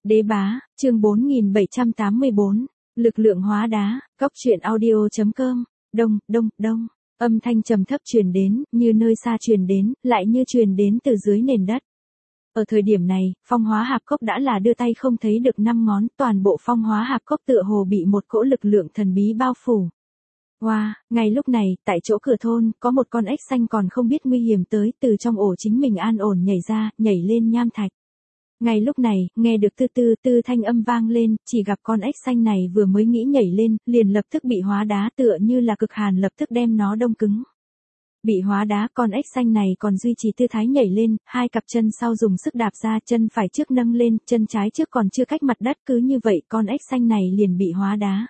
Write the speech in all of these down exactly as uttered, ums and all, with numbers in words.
Đế bá, chương bốn nghìn bảy trăm tám mươi bốn, lực lượng hóa đá, góc truyện audio.com, đông, đông, đông, âm thanh trầm thấp truyền đến, như nơi xa truyền đến, lại như truyền đến từ dưới nền đất. Ở thời điểm này, phong hóa hạp cốc đã là đưa tay không thấy được năm ngón, toàn bộ phong hóa hạp cốc tựa hồ bị một cỗ lực lượng thần bí bao phủ. Wow, ngay lúc này, tại chỗ cửa thôn, có một con ếch xanh còn không biết nguy hiểm tới, từ trong ổ chính mình an ổn nhảy ra, nhảy lên nham thạch. Ngay lúc này, nghe được tư tư tư thanh âm vang lên, chỉ gặp con ếch xanh này vừa mới nghĩ nhảy lên, liền lập tức bị hóa đá tựa như là cực hàn lập tức đem nó đông cứng. Bị hóa đá, con ếch xanh này còn duy trì tư thái nhảy lên, hai cặp chân sau dùng sức đạp ra, chân phải trước nâng lên, chân trái trước còn chưa cách mặt đất, cứ như vậy con ếch xanh này liền bị hóa đá.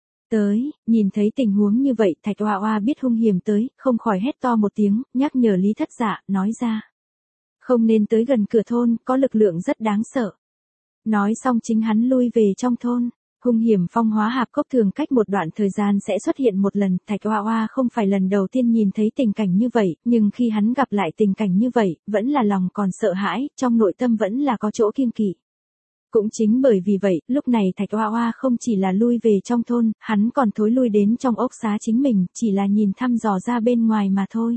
Tới, nhìn thấy tình huống như vậy, Thạch Oa Oa biết hung hiểm tới, không khỏi hét to một tiếng, nhắc nhở Lý Thất Dạ, nói ra. Không nên tới gần cửa thôn, có lực lượng rất đáng sợ. Nói xong chính hắn lui về trong thôn. Hung hiểm phong hóa hạp cốc thường cách một đoạn thời gian sẽ xuất hiện một lần, Thạch Oa Oa không phải lần đầu tiên nhìn thấy tình cảnh như vậy, nhưng khi hắn gặp lại tình cảnh như vậy, vẫn là lòng còn sợ hãi, trong nội tâm vẫn là có chỗ kiêng kỵ. Cũng chính bởi vì vậy, lúc này Thạch Oa Oa không chỉ là lui về trong thôn, hắn còn thối lui đến trong ốc xá chính mình, chỉ là nhìn thăm dò ra bên ngoài mà thôi.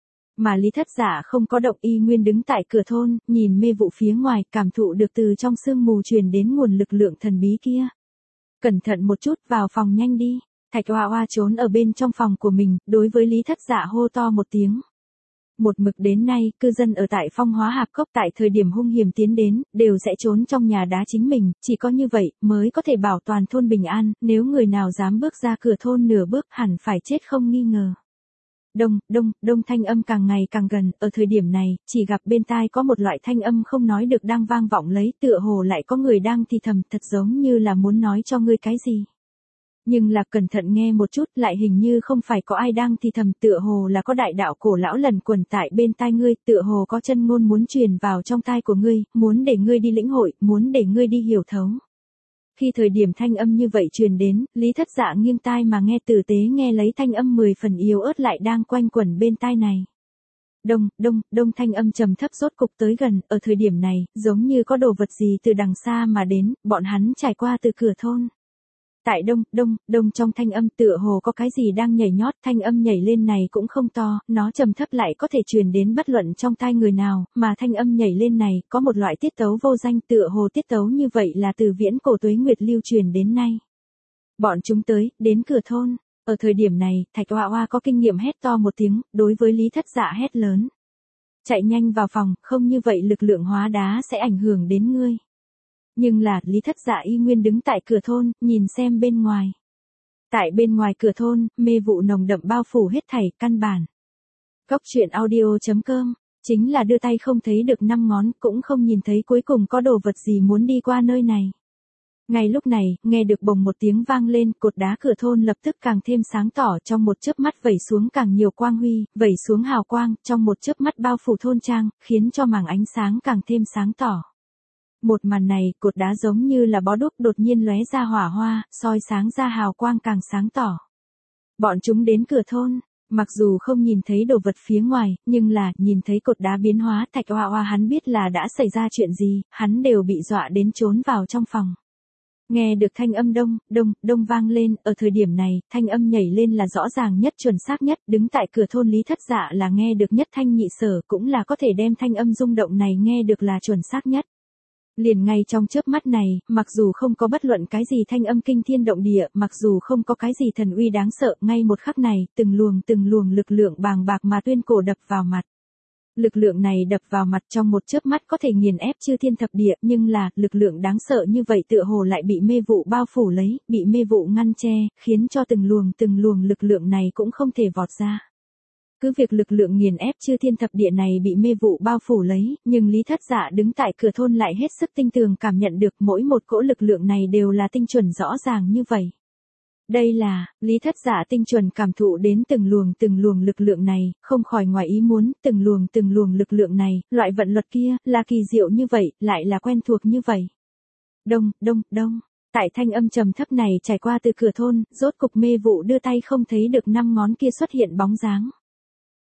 Mà Lý Thất Dạ không có động, y nguyên đứng tại cửa thôn, nhìn mê vụ phía ngoài, cảm thụ được từ trong sương mù truyền đến nguồn lực lượng thần bí kia. Cẩn thận một chút, vào phòng nhanh đi. Thạch Oa Oa trốn ở bên trong phòng của mình, đối với Lý Thất Dạ hô to một tiếng. Một mực đến nay, cư dân ở tại phong hóa hạp cốc tại thời điểm hung hiểm tiến đến, đều sẽ trốn trong nhà đá chính mình, chỉ có như vậy, mới có thể bảo toàn thôn bình an, nếu người nào dám bước ra cửa thôn nửa bước hẳn phải chết không nghi ngờ. Đông, đông, đông thanh âm càng ngày càng gần, ở thời điểm này, chỉ gặp bên tai có một loại thanh âm không nói được đang vang vọng lấy, tựa hồ lại có người đang thì thầm, thật giống như là muốn nói cho ngươi cái gì. Nhưng là cẩn thận nghe một chút, lại hình như không phải có ai đang thì thầm, tựa hồ là có đại đạo cổ lão lần quẩn tại bên tai ngươi, tựa hồ có chân ngôn muốn truyền vào trong tai của ngươi, muốn để ngươi đi lĩnh hội, muốn để ngươi đi hiểu thấu. Khi thời điểm thanh âm như vậy truyền đến, Lý Thất Dạ nghiêng tai mà nghe, tử tế nghe lấy thanh âm mười phần yếu ớt lại đang quanh quẩn bên tai này. Đông, đông, đông thanh âm trầm thấp rốt cục tới gần, ở thời điểm này, giống như có đồ vật gì từ đằng xa mà đến, bọn hắn trải qua từ cửa thôn. Tại đông, đông, đông trong thanh âm tựa hồ có cái gì đang nhảy nhót, thanh âm nhảy lên này cũng không to, nó trầm thấp lại có thể truyền đến bất luận trong tai người nào, mà thanh âm nhảy lên này có một loại tiết tấu vô danh, tựa hồ tiết tấu như vậy là từ viễn cổ tuế nguyệt lưu truyền đến nay. Bọn chúng tới, đến cửa thôn, ở thời điểm này, Thạch Oa Oa có kinh nghiệm hét to một tiếng, đối với Lý Thất Dạ hét lớn. Chạy nhanh vào phòng, không như vậy lực lượng hóa đá sẽ ảnh hưởng đến ngươi. Nhưng là, Lý Thất Dạ y nguyên đứng tại cửa thôn, nhìn xem bên ngoài. Tại bên ngoài cửa thôn, mê vụ nồng đậm bao phủ hết thảy, căn bản. Góc truyện audio.com, chính là đưa tay không thấy được năm ngón, cũng không nhìn thấy cuối cùng có đồ vật gì muốn đi qua nơi này. Ngay lúc này, nghe được bồng một tiếng vang lên, cột đá cửa thôn lập tức càng thêm sáng tỏ, trong một chớp mắt vẩy xuống càng nhiều quang huy, vẩy xuống hào quang, trong một chớp mắt bao phủ thôn trang, khiến cho màng ánh sáng càng thêm sáng tỏ. Một màn này, cột đá giống như là bó đuốc đột nhiên lóe ra hỏa hoa, soi sáng ra hào quang càng sáng tỏ. Bọn chúng đến cửa thôn, mặc dù không nhìn thấy đồ vật phía ngoài, nhưng là, nhìn thấy cột đá biến hóa, Thạch Oa Oa hắn biết là đã xảy ra chuyện gì, hắn đều bị dọa đến trốn vào trong phòng. Nghe được thanh âm đông, đông, đông vang lên, ở thời điểm này, thanh âm nhảy lên là rõ ràng nhất, chuẩn xác nhất, đứng tại cửa thôn Lý Thất Dạ là nghe được nhất thanh nhị sở, cũng là có thể đem thanh âm rung động này nghe được là chuẩn xác nhất. Liền ngay trong chớp mắt này, mặc dù không có bất luận cái gì thanh âm kinh thiên động địa, mặc dù không có cái gì thần uy đáng sợ, ngay một khắc này, từng luồng từng luồng lực lượng bàng bạc mà tuyên cổ đập vào mặt. Lực lượng này đập vào mặt trong một chớp mắt có thể nghiền ép chư thiên thập địa, nhưng là, lực lượng đáng sợ như vậy tựa hồ lại bị mê vụ bao phủ lấy, bị mê vụ ngăn che, khiến cho từng luồng từng luồng lực lượng này cũng không thể vọt ra. Cứ việc lực lượng nghiền ép chư thiên thập địa này bị mê vụ bao phủ lấy, nhưng Lý Thất Dạ đứng tại cửa thôn lại hết sức tinh tường cảm nhận được mỗi một cỗ lực lượng này đều là tinh chuẩn rõ ràng như vậy. Đây là, Lý Thất Dạ tinh chuẩn cảm thụ đến từng luồng từng luồng lực lượng này, không khỏi ngoài ý muốn, từng luồng từng luồng lực lượng này, loại vận luật kia, là kỳ diệu như vậy, lại là quen thuộc như vậy. Đông, đông, đông. Tại thanh âm trầm thấp này trải qua từ cửa thôn, rốt cục mê vụ đưa tay không thấy được năm ngón kia xuất hiện bóng dáng.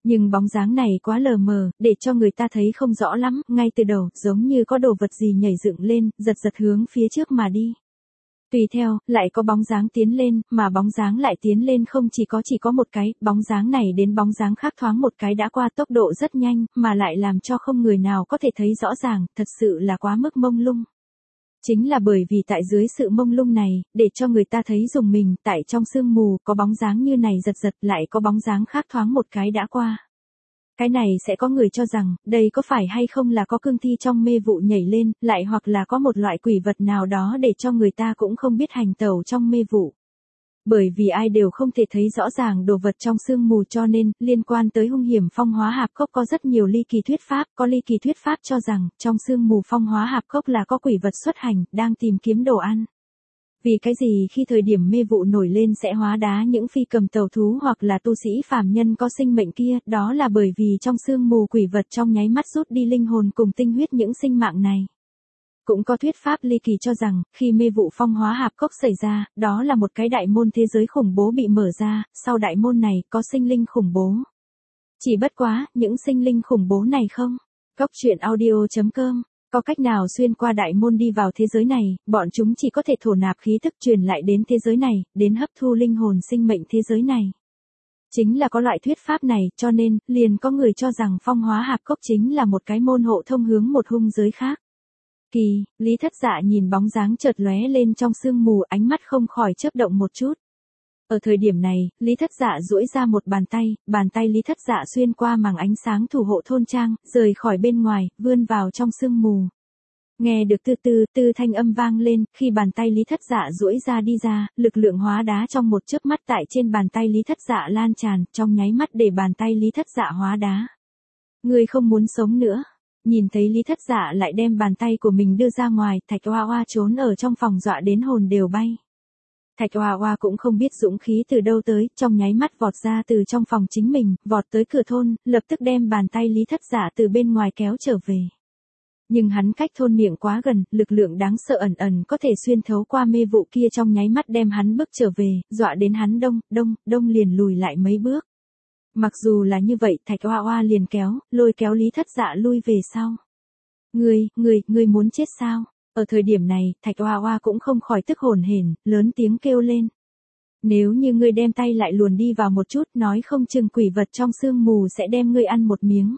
Nhưng bóng dáng này quá lờ mờ, để cho người ta thấy không rõ lắm, ngay từ đầu, giống như có đồ vật gì nhảy dựng lên, giật giật hướng phía trước mà đi. Tùy theo, lại có bóng dáng tiến lên, mà bóng dáng lại tiến lên không chỉ có chỉ có một cái, bóng dáng này đến bóng dáng khác thoáng một cái đã qua tốc độ rất nhanh, mà lại làm cho không người nào có thể thấy rõ ràng, thật sự là quá mức mông lung. Chính là bởi vì tại dưới sự mông lung này, để cho người ta thấy dùng mình, tại trong sương mù, có bóng dáng như này giật giật, lại có bóng dáng khác thoáng một cái đã qua. Cái này sẽ có người cho rằng, đây có phải hay không là có cương thi trong mê vụ nhảy lên, lại hoặc là có một loại quỷ vật nào đó để cho người ta cũng không biết hành tẩu trong mê vụ. Bởi vì ai đều không thể thấy rõ ràng đồ vật trong sương mù cho nên, liên quan tới hung hiểm phong hóa hạp cốc có rất nhiều ly kỳ thuyết pháp, có ly kỳ thuyết pháp cho rằng, trong sương mù phong hóa hạp cốc là có quỷ vật xuất hành, đang tìm kiếm đồ ăn. Vì cái gì khi thời điểm mê vụ nổi lên sẽ hóa đá những phi cầm tàu thú hoặc là tu sĩ phàm nhân có sinh mệnh kia, đó là bởi vì trong sương mù quỷ vật trong nháy mắt rút đi linh hồn cùng tinh huyết những sinh mạng này. Cũng có thuyết pháp ly kỳ cho rằng, khi mê vụ phong hóa hạp cốc xảy ra, đó là một cái đại môn thế giới khủng bố bị mở ra, sau đại môn này có sinh linh khủng bố. Chỉ bất quá, những sinh linh khủng bố này không? Cốc truyện audio chấm com Có cách nào xuyên qua đại môn đi vào thế giới này, bọn chúng chỉ có thể thổ nạp khí thức truyền lại đến thế giới này, đến hấp thu linh hồn sinh mệnh thế giới này. Chính là có loại thuyết pháp này, cho nên, liền có người cho rằng phong hóa hạp cốc chính là một cái môn hộ thông hướng một hung giới khác. Kỳ, Lý Thất Dạ nhìn bóng dáng chợt lóe lên trong sương mù, ánh mắt không khỏi chớp động một chút. Ở thời điểm này, Lý Thất Dạ duỗi ra một bàn tay, bàn tay Lý Thất Dạ xuyên qua màng ánh sáng thủ hộ thôn trang, rời khỏi bên ngoài, vươn vào trong sương mù. Nghe được tư tư, tư thanh âm vang lên, khi bàn tay Lý Thất Dạ duỗi ra đi ra, lực lượng hóa đá trong một chớp mắt tại trên bàn tay Lý Thất Dạ lan tràn, trong nháy mắt để bàn tay Lý Thất Dạ hóa đá. Ngươi không muốn sống nữa. Nhìn thấy Lý Thất Dạ lại đem bàn tay của mình đưa ra ngoài, Thạch Oa Oa trốn ở trong phòng dọa đến hồn đều bay. Thạch Oa Oa cũng không biết dũng khí từ đâu tới, trong nháy mắt vọt ra từ trong phòng chính mình, vọt tới cửa thôn, lập tức đem bàn tay Lý Thất Dạ từ bên ngoài kéo trở về. Nhưng hắn cách thôn miệng quá gần, lực lượng đáng sợ ẩn ẩn có thể xuyên thấu qua mê vụ kia trong nháy mắt đem hắn bước trở về, dọa đến hắn đông, đông, đông liền lùi lại mấy bước. Mặc dù là như vậy, Thạch Oa Oa liền kéo, lôi kéo Lý Thất Dạ lui về sau. Ngươi, ngươi, ngươi muốn chết sao? Ở thời điểm này, Thạch Oa Oa cũng không khỏi tức hồn hển, lớn tiếng kêu lên. Nếu như ngươi đem tay lại luồn đi vào một chút, nói không chừng quỷ vật trong sương mù sẽ đem ngươi ăn một miếng.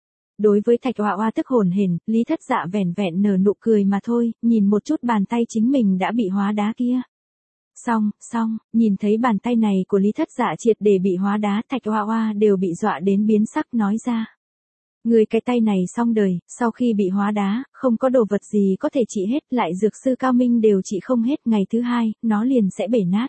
Đối với Thạch Oa Oa tức hồn hển, Lý Thất Dạ vẻn vẹn nở nụ cười mà thôi, nhìn một chút bàn tay chính mình đã bị hóa đá kia. Xong, xong, nhìn thấy bàn tay này của Lý Thất Dạ triệt để bị hóa đá, Thạch Oa Oa đều bị dọa đến biến sắc nói ra. Người cái tay này xong đời, sau khi bị hóa đá, không có đồ vật gì có thể trị hết, lại dược sư cao minh đều trị không hết, ngày thứ hai, nó liền sẽ bể nát.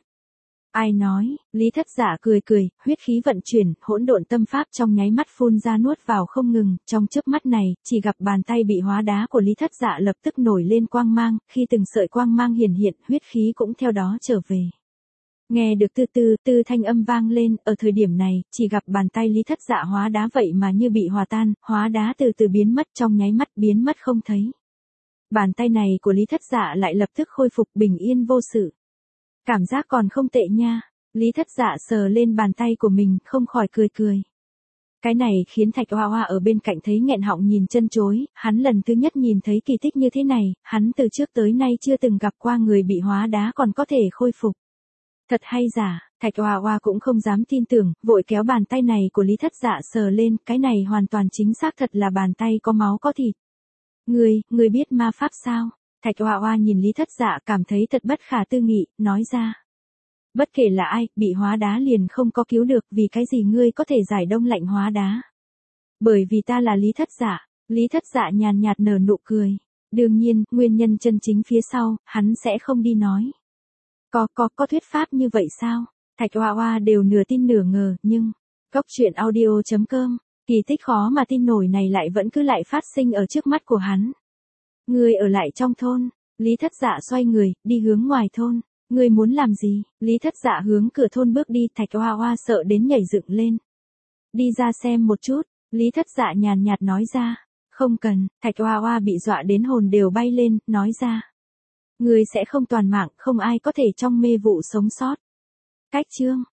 Ai nói, Lý Thất Dạ cười cười, huyết khí vận chuyển, hỗn độn tâm pháp trong nháy mắt phun ra nuốt vào không ngừng, trong chớp mắt này, chỉ gặp bàn tay bị hóa đá của Lý Thất Dạ lập tức nổi lên quang mang, khi từng sợi quang mang hiển hiện, huyết khí cũng theo đó trở về. Nghe được tư tư, tư thanh âm vang lên, ở thời điểm này, chỉ gặp bàn tay Lý Thất Dạ hóa đá vậy mà như bị hòa tan, hóa đá từ từ biến mất trong nháy mắt biến mất không thấy. Bàn tay này của Lý Thất Dạ lại lập tức khôi phục bình yên vô sự. Cảm giác còn không tệ nha. Lý Thất Dạ sờ lên bàn tay của mình, không khỏi cười cười. Cái này khiến Thạch Oa Oa ở bên cạnh thấy nghẹn họng nhìn chân chối, hắn lần thứ nhất nhìn thấy kỳ tích như thế này, hắn từ trước tới nay chưa từng gặp qua người bị hóa đá còn có thể khôi phục. Thật hay giả, Thạch Oa Oa cũng không dám tin tưởng, vội kéo bàn tay này của Lý Thất Dạ sờ lên, cái này hoàn toàn chính xác thật là bàn tay có máu có thịt. Ngươi, ngươi biết ma pháp sao? Thạch Oa Oa nhìn Lý Thất Dạ cảm thấy thật bất khả tư nghị, nói ra. Bất kể là ai, bị hóa đá liền không có cứu được, vì cái gì ngươi có thể giải đông lạnh hóa đá? Bởi vì ta là Lý Thất Dạ. Lý Thất Dạ nhàn nhạt nở nụ cười. Đương nhiên, nguyên nhân chân chính phía sau, hắn sẽ không đi nói. Có, có, có thuyết pháp như vậy sao? Thạch Oa Oa đều nửa tin nửa ngờ, nhưng... Cốc truyện audio chấm com Kỳ tích khó mà tin nổi này lại vẫn cứ lại phát sinh ở trước mắt của hắn. Ngươi ở lại trong thôn. Lý Thất Dạ xoay người, đi hướng ngoài thôn. Ngươi muốn làm gì? Lý Thất Dạ hướng cửa thôn bước đi, Thạch Oa Oa sợ đến nhảy dựng lên. Đi ra xem một chút, Lý Thất Dạ nhàn nhạt nói ra. Không cần, Thạch Oa Oa bị dọa đến hồn đều bay lên, nói ra. Ngươi sẽ không toàn mạng, không ai có thể trong mê vụ sống sót. Cách chương